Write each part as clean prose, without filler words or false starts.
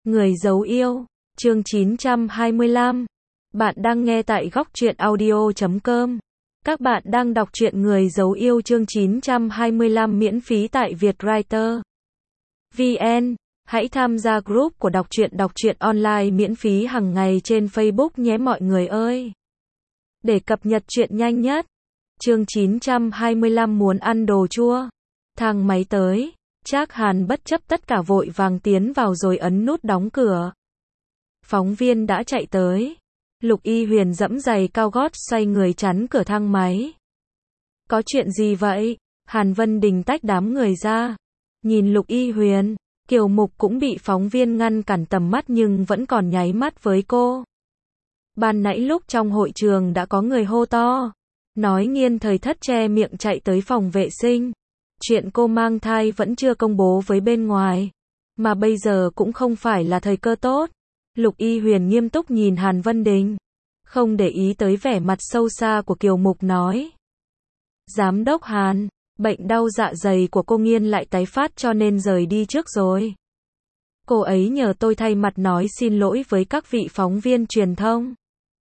Người giấu yêu, chương 925. Bạn đang nghe tại góc truyện audio.com. Các bạn đang đọc truyện Người giấu yêu chương 925 miễn phí tại Vietwriter VN. Hãy tham gia group của đọc truyện online miễn phí hàng ngày trên Facebook nhé mọi người ơi. Để cập nhật truyện nhanh nhất. Chương 925 muốn ăn đồ chua. Thang máy tới. Trác Hàn bất chấp tất cả vội vàng tiến vào rồi ấn nút đóng cửa. Phóng viên đã chạy tới. Lục Y Huyền giẫm giày cao gót xoay người chắn cửa thang máy. Có chuyện gì vậy? Hàn Vân Đình tách đám người ra. Nhìn Lục Y Huyền, Kiều Mục cũng bị phóng viên ngăn cản tầm mắt nhưng vẫn còn nháy mắt với cô. Ban nãy lúc trong hội trường đã có người hô to. Nói Nghiên Thời Thất che miệng chạy tới phòng vệ sinh. Chuyện cô mang thai vẫn chưa công bố với bên ngoài. Mà bây giờ cũng không phải là thời cơ tốt. Lục Y Huyền nghiêm túc nhìn Hàn Vân Đình. Không để ý tới vẻ mặt sâu xa của Kiều Mục nói. Giám đốc Hàn, bệnh đau dạ dày của cô Nghiên lại tái phát cho nên rời đi trước rồi. Cô ấy nhờ tôi thay mặt nói xin lỗi với các vị phóng viên truyền thông.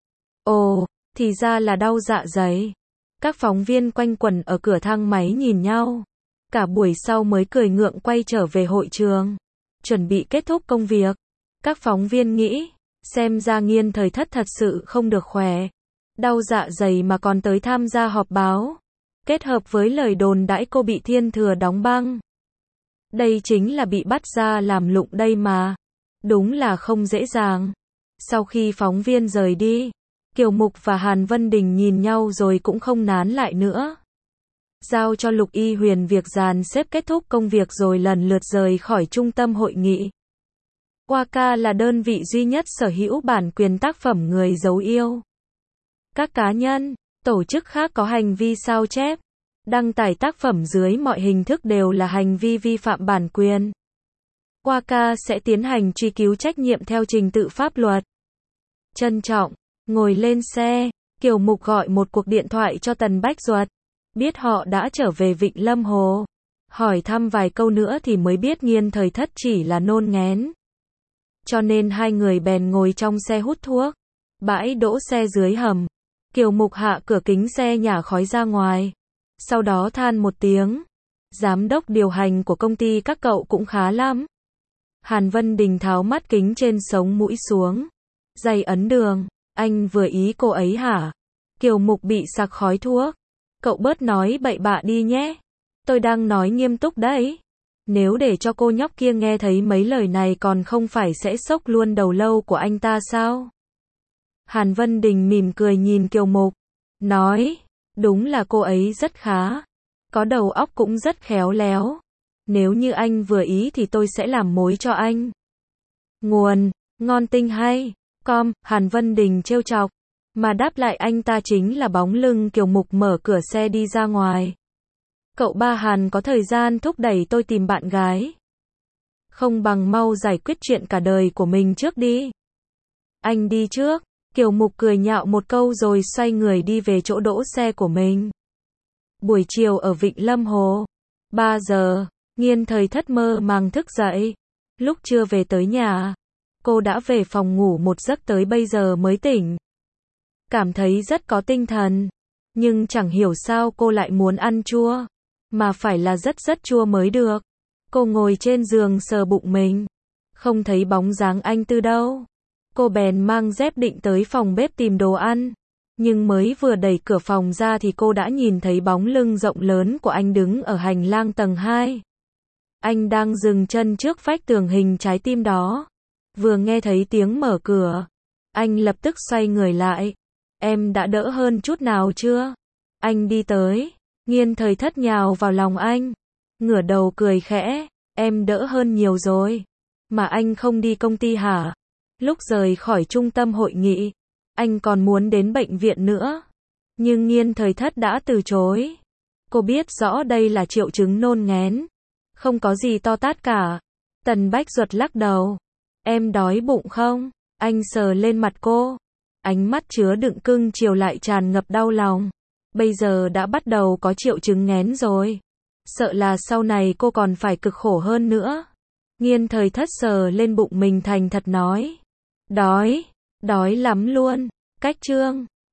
Ồ, thì ra là đau dạ dày. Các phóng viên quanh quẩn ở cửa thang máy nhìn nhau. Cả buổi sau mới cười ngượng quay trở về hội trường. Chuẩn bị kết thúc công việc. Các phóng viên nghĩ, xem ra Nghiên Thời Thất thật sự không được khỏe. Đau dạ dày mà còn tới tham gia họp báo. Kết hợp với lời đồn đãi cô bị Thiên Thừa đóng băng. Đây chính là bị bắt ra làm lụng đây mà. Đúng là không dễ dàng. Sau khi phóng viên rời đi, Kiều Mục và Hàn Vân Đình nhìn nhau rồi cũng không nán lại nữa. Giao cho Lục Y Huyền việc dàn xếp kết thúc công việc rồi lần lượt rời khỏi trung tâm hội nghị. Waka là đơn vị duy nhất sở hữu bản quyền tác phẩm Người giấu yêu. Các cá nhân, tổ chức khác có hành vi sao chép, đăng tải tác phẩm dưới mọi hình thức đều là hành vi vi phạm bản quyền. Waka sẽ tiến hành truy cứu trách nhiệm theo trình tự pháp luật. Trân trọng, ngồi lên xe, Kiều Mục gọi một cuộc điện thoại cho Tần Bách Duật. Biết họ đã trở về Vịnh Lâm Hồ. Hỏi thăm vài câu nữa thì mới biết Nghiên Thời Thất chỉ là nôn nghén. Cho nên hai người bèn ngồi trong xe hút thuốc. Bãi đỗ xe dưới hầm. Kiều Mục hạ cửa kính xe nhả khói ra ngoài. Sau đó than một tiếng. Giám đốc điều hành của công ty các cậu cũng khá lắm. Hàn Vân Đình tháo mắt kính trên sống mũi xuống. Giày ấn đường. Anh vừa ý cô ấy hả? Kiều Mục bị sặc khói thuốc. Cậu bớt nói bậy bạ đi nhé. Tôi đang nói nghiêm túc đấy. Nếu để cho cô nhóc kia nghe thấy mấy lời này còn không phải sẽ xốc luôn đầu lâu của anh ta sao? Hàn Vân Đình mỉm cười nhìn Kiều Mục. Nói, đúng là cô ấy rất khá. Có đầu óc cũng rất khéo léo. Nếu như anh vừa ý thì tôi sẽ làm mối cho anh. Nguồn, ngon tinh hay. Hàn Vân Đình trêu chọc. Mà đáp lại anh ta chính là bóng lưng Kiều Mục mở cửa xe đi ra ngoài. Cậu ba Hàn có thời gian thúc đẩy tôi tìm bạn gái. Không bằng mau giải quyết chuyện cả đời của mình trước đi. Anh đi trước. Kiều Mục cười nhạo một câu rồi xoay người đi về chỗ đỗ xe của mình. Buổi chiều ở Vịnh Lâm Hồ. 3 giờ, Nghiên Thời Thất mơ màng thức dậy. Lúc chưa về tới nhà, cô đã về phòng ngủ một giấc tới bây giờ mới tỉnh. Cảm thấy rất có tinh thần. Nhưng chẳng hiểu sao cô lại muốn ăn chua. Mà phải là rất chua mới được. Cô ngồi trên giường sờ bụng mình. Không thấy bóng dáng anh Tư đâu. Cô bèn mang dép định tới phòng bếp tìm đồ ăn. Nhưng mới vừa đẩy cửa phòng ra thì cô đã nhìn thấy bóng lưng rộng lớn của anh đứng ở hành lang tầng 2. Anh đang dừng chân trước vách tường hình trái tim đó. Vừa nghe thấy tiếng mở cửa, anh lập tức xoay người lại. Em đã đỡ hơn chút nào chưa? Anh đi tới. Nghiên Thời Thất nhào vào lòng anh. Ngửa đầu cười khẽ. Em đỡ hơn nhiều rồi. Mà anh không đi công ty hả? Lúc rời khỏi trung tâm hội nghị, anh còn muốn đến bệnh viện nữa. Nhưng Nghiên Thời Thất đã từ chối. Cô biết rõ đây là triệu chứng nôn nghén. Không có gì to tát cả. Tần Bách Duật lắc đầu. Em đói bụng không? Anh sờ lên mặt cô. Ánh mắt chứa đựng cưng chiều lại tràn ngập đau lòng. Bây giờ đã bắt đầu có triệu chứng nghén rồi. Sợ là sau này cô còn phải cực khổ hơn nữa. Nghiên Thời Thất sờ lên bụng mình thành thật nói. Đói, đói lắm luôn. Cách chương